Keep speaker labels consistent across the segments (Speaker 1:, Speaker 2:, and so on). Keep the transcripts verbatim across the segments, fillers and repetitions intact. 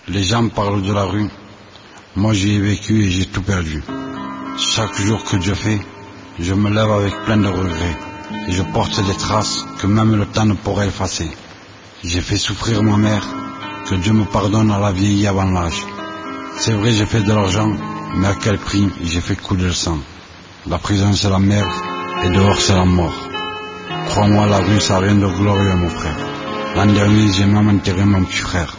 Speaker 1: Les gens me parlent de la rue. Moi j'y ai vécu et j'ai tout perdu. Chaque jour que Dieu fait, je me lève avec plein de regrets. Et je porte des traces que même le temps ne pourrait effacer. J'ai fait souffrir ma mère, que Dieu me pardonne à la vieillie avant l'âge. C'est vrai, j'ai fait de l'argent, mais à quel prix j'ai fait couler le sang. La prison c'est la merde, et dehors c'est la mort. Crois-moi, la rue ça n'a rien de glorieux mon frère. L'an dernier j'ai même enterré mon petit frère.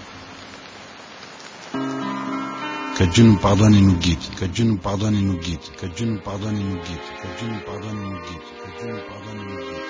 Speaker 1: Que Dieu nous pardonne et nous guide. Que Dieu nous pardonne et nous guide. Que Dieu nous pardonne et nous guide. Que Dieu nous pardonne et nous guide. Que Dieu nous pardonne et nous guide.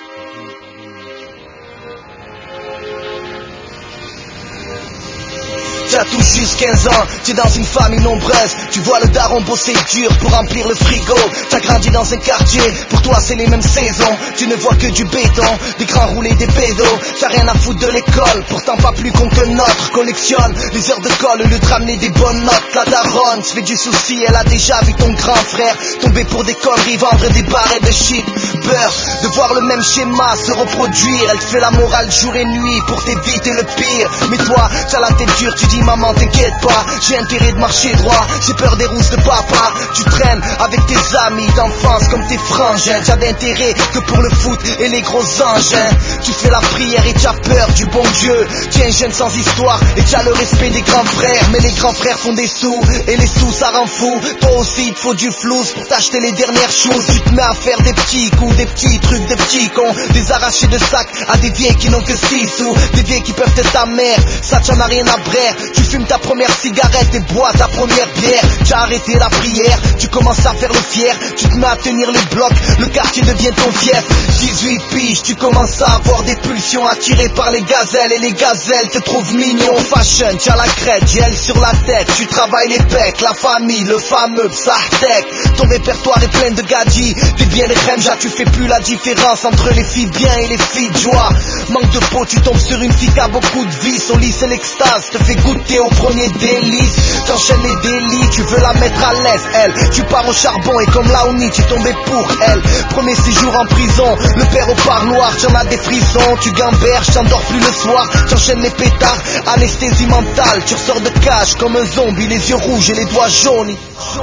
Speaker 2: T'as tout juste quinze ans, t'es dans une famille nombreuse. Tu vois le daron bosser dur pour remplir le frigo. T'as grandi dans un quartier, pour toi c'est les mêmes saisons. Tu ne vois que du béton, des grands roulés, des pédos. T'as rien à foutre de l'école, pourtant pas plus con que notre. Collectionne les heures de colle, au lieu de ramener des bonnes notes. La daronne se fait du souci, elle a déjà vu ton grand frère tomber pour des conneries, vendre des barres de shit. Peur de voir le même schéma se reproduire. Elle te fait la morale jour et nuit pour t'éviter le pire. Mais toi, t'as la tête dure, tu dis maman t'inquiète pas, j'ai intérêt de marcher droit, j'ai peur des rousses de papa. Tu traînes avec tes amis d'enfance comme tes frangins. T'as d'intérêt que pour le foot et les gros engins. Tu fais la prière et t'as peur du bon Dieu. Tu es un jeune sans histoire et t'as le respect des grands frères. Mais les grands frères font des sous et les sous ça rend fou. Toi aussi il te faut du flou pour t'acheter les dernières choses. Tu te mets à faire des petits coups, des petits trucs de petits cons. Des arrachés de sacs à des vieilles qui n'ont que six sous. Des vieilles qui peuvent être ta mère, ça t'en a rien à braire. Tu fumes ta première cigarette et bois ta première bière. Tu as arrêté la prière, tu commences à faire le fier. Tu te mets à tenir les blocs, le quartier devient ton fief. dix-huit piges, tu commences à avoir des pulsions, attiré par les gazelles. Et les gazelles te trouvent mignon. Fashion, tu as la crête, gel sur la tête. Tu travailles les pecs, la famille, le fameux Psartek. Ton répertoire est plein de gadgets, t'es bien les remja. Tu fais plus la différence entre les filles bien et les filles de joie. Manque de peau, tu tombes sur une fille qui a beaucoup de vie. Son lit c'est l'extase, te fait goûter au premier délice. T'enchaînes les délits, tu veux la mettre à l'aise, elle. Tu pars au charbon et comme Laouni, tu tombais pour elle. Premier séjour en prison, le père au parloir, t'en as des frissons. Tu gamberges, t'endors plus le soir. T'enchaînes les pétards, anesthésie mentale. Tu ressors de cage comme un zombie, les yeux rouges et les doigts jaunis.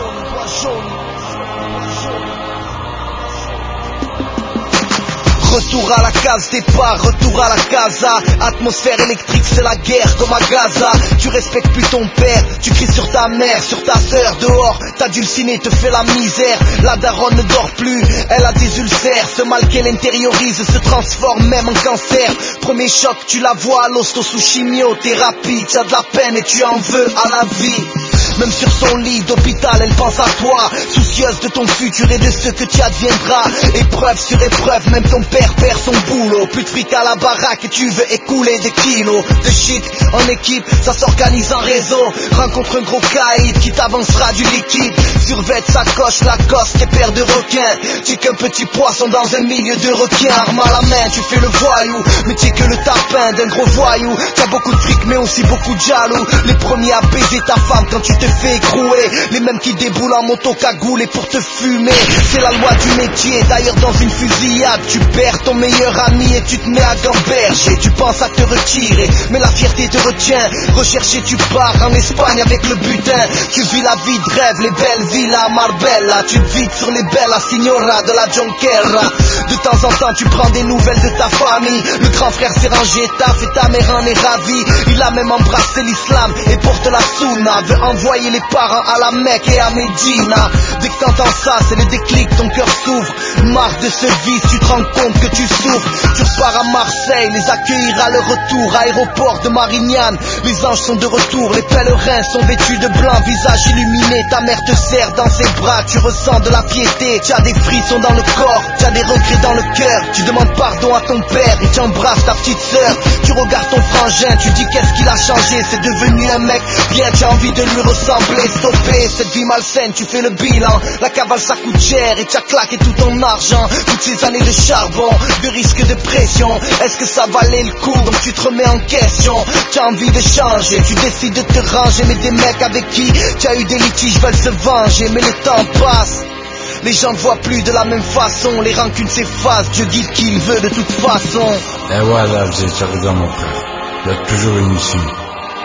Speaker 2: Retour à la case départ, retour à la casa. Atmosphère électrique, c'est la guerre comme à Gaza. Tu respectes plus ton père, tu cries sur ta mère, sur ta sœur. Dehors, ta dulcinée te fait la misère. La daronne ne dort plus, elle a des ulcères. Ce mal qu'elle intériorise se transforme même en cancer. Premier choc, tu la vois à l'hosto sous chimiothérapie. Tu as de la peine et tu en veux à la vie. Même sur son lit d'hôpital, elle pense à toi. Soucieuse de ton futur et de ce que tu adviendras. Épreuve sur épreuve, même ton père perd son boulot. Plus de fric à la baraque et tu veux écouler des kilos de shit en équipe, ça s'organise en réseau. Rencontre un gros caïd qui t'avancera du liquide. Survêt, sacoche, Lacoste et paire de requins. Tu es qu'un petit poisson dans un milieu de requins. Arme à la main, tu fais le voyou, mais tu es que le tapin d'un gros voyou. T'as beaucoup de fric mais aussi beaucoup de jaloux. Les premiers à baiser ta femme quand tu te fais écrouer. Les mêmes qui déboulent en moto cagoulés pour te fumer. C'est la loi du métier, d'ailleurs dans une fusillade tu perds ton meilleur ami et tu te mets à gamberger. Tu penses à te retirer, mais la fierté te retient. Rechercher, tu pars en Espagne avec le butin. Tu vis la vie de rêve, les belles villas à Marbella. Tu te vides sur les belles signora de la Jonquera. De temps en temps tu prends des nouvelles de ta famille. Le grand frère s'est rangé, taf et ta mère en est ravie. Il a même embrassé l'islam et porte la sunna. Veut envoyer les parents à la Mecque et à Médina. Dès que t'entends ça, c'est le déclic, ton cœur s'ouvre. Marre de ce vice, tu te rends compte que tu souffres. Tu repars à Marseille, les accueillir à leur retour. Aéroport de Marignane, les anges sont de retour. Les pèlerins sont vêtus de blanc, visage illuminé. Ta mère te serre dans ses bras, tu ressens de la piété. Tu as des frissons dans le corps, tu as des regrets dans le cœur. Tu demandes pardon à ton père et tu embrasses ta petite sœur. Tu regardes ton frangin, tu dis qu'est-ce qu'il a changé. C'est devenu un mec bien, tu as envie de lui ressembler. Stopper cette vie malsaine, tu fais le bilan. La cavale ça coûte cher et tu as claqué tout ton argent. Toutes ces années de charbon, de risque de pression, est-ce que ça valait le coup? Donc tu te remets en question. Tu as envie de changer, tu décides de te ranger. Mais des mecs avec qui tu as eu des litiges veulent se venger. Mais le temps passe, les gens ne voient plus de la même façon. Les rancunes s'effacent, Dieu guide qui il veut de toute façon.
Speaker 1: Et voilà, j'ai raison mon frère. Il y a toujours une issue.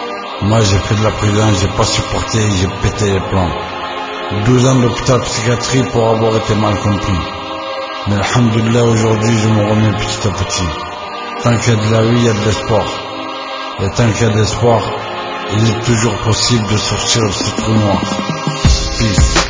Speaker 1: Moi j'ai fait de la prison, j'ai pas supporté, j'ai pété les plombs. douze ans d'hôpital psychiatrie pour avoir été mal compris. Mais alhamdoulilah, aujourd'hui je me remets petit à petit. Tant qu'il y a de la vie, il y a de l'espoir. Et tant qu'il y a de l'espoir, il est toujours possible de sortir de ce trou noir. Peace.